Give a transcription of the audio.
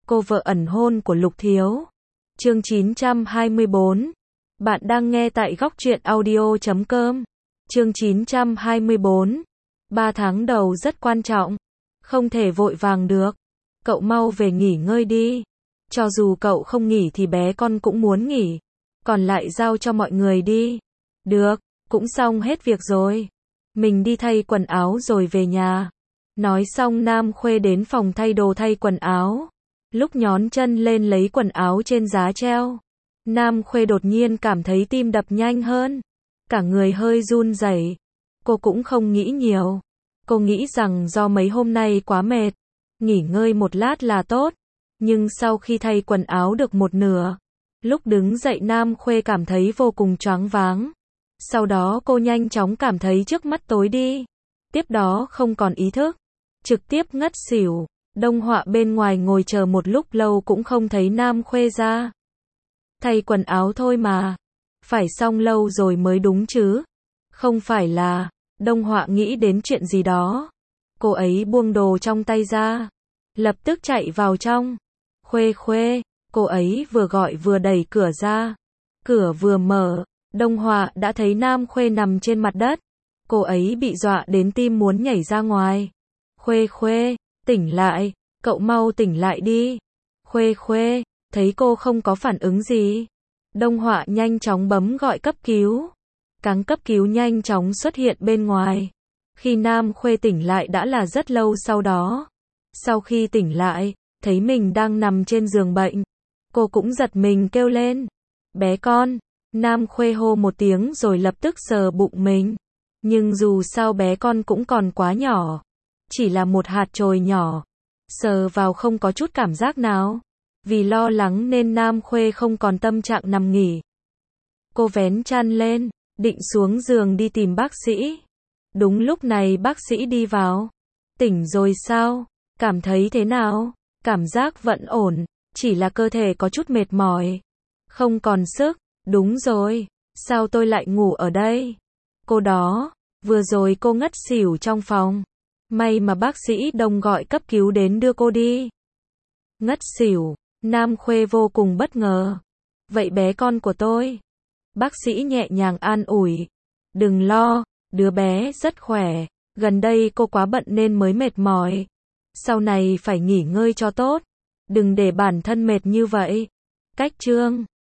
Cô vợ ẩn hôn của Lục Thiếu. Chương 924. Bạn đang nghe tại góc truyện audio.com. Chương 924. 3 tháng đầu rất quan trọng. Không thể vội vàng được. Cậu mau về nghỉ ngơi đi. Cho dù cậu không nghỉ thì bé con cũng muốn nghỉ. Còn lại giao cho mọi người đi. Được, cũng xong hết việc rồi. Mình đi thay quần áo rồi về nhà. Nói xong Nam Khuê đến phòng thay đồ thay quần áo. Lúc nhón chân lên lấy quần áo trên giá treo, Nam Khuê đột nhiên cảm thấy tim đập nhanh hơn. Cả người hơi run rẩy. Cô cũng không nghĩ nhiều. Cô nghĩ rằng do mấy hôm nay quá mệt, nghỉ ngơi một lát là tốt. Nhưng sau khi thay quần áo được một nửa, lúc đứng dậy Nam Khuê cảm thấy vô cùng choáng váng. Sau đó cô nhanh chóng cảm thấy trước mắt tối đi. Tiếp đó không còn ý thức. Trực tiếp ngất xỉu. Đông Họa bên ngoài ngồi chờ một lúc lâu cũng không thấy Nam Khuê ra. Thay quần áo thôi mà. Phải xong lâu rồi mới đúng chứ. Không phải là. Đông Họa nghĩ đến chuyện gì đó. Cô ấy buông đồ trong tay ra. Lập tức chạy vào trong. Khuê Khuê. Cô ấy vừa gọi vừa đẩy cửa ra. Cửa vừa mở. Đông Họa đã thấy Nam Khuê nằm trên mặt đất. Cô ấy bị dọa đến tim muốn nhảy ra ngoài. Khuê Khuê. Tỉnh lại, cậu mau tỉnh lại đi. Khuê Khuê, thấy cô không có phản ứng gì. Đông Họa nhanh chóng bấm gọi cấp cứu. Cáng cấp cứu nhanh chóng xuất hiện bên ngoài. Khi Nam Khuê tỉnh lại đã là rất lâu sau đó. Sau khi tỉnh lại, thấy mình đang nằm trên giường bệnh. Cô cũng giật mình kêu lên. Bé con, Nam Khuê hô một tiếng rồi lập tức sờ bụng mình. Nhưng dù sao bé con cũng còn quá nhỏ. Chỉ là một hạt chồi nhỏ. Sờ vào không có chút cảm giác nào. Vì lo lắng nên Nam Khuê không còn tâm trạng nằm nghỉ. Cô vén chăn lên, định xuống giường đi tìm bác sĩ. Đúng lúc này bác sĩ đi vào. Tỉnh rồi sao? Cảm thấy thế nào? Cảm giác vẫn ổn, chỉ là cơ thể có chút mệt mỏi. Không còn sức. Đúng rồi, sao tôi lại ngủ ở đây? Cô đó, vừa rồi cô ngất xỉu trong phòng. May mà bác sĩ Đông gọi cấp cứu đến đưa cô đi. Ngất xỉu, Nam Khuê vô cùng bất ngờ. Vậy bé con của tôi? Bác sĩ nhẹ nhàng an ủi. Đừng lo, đứa bé rất khỏe. Gần đây cô quá bận nên mới mệt mỏi. Sau này phải nghỉ ngơi cho tốt. Đừng để bản thân mệt như vậy. Cách chương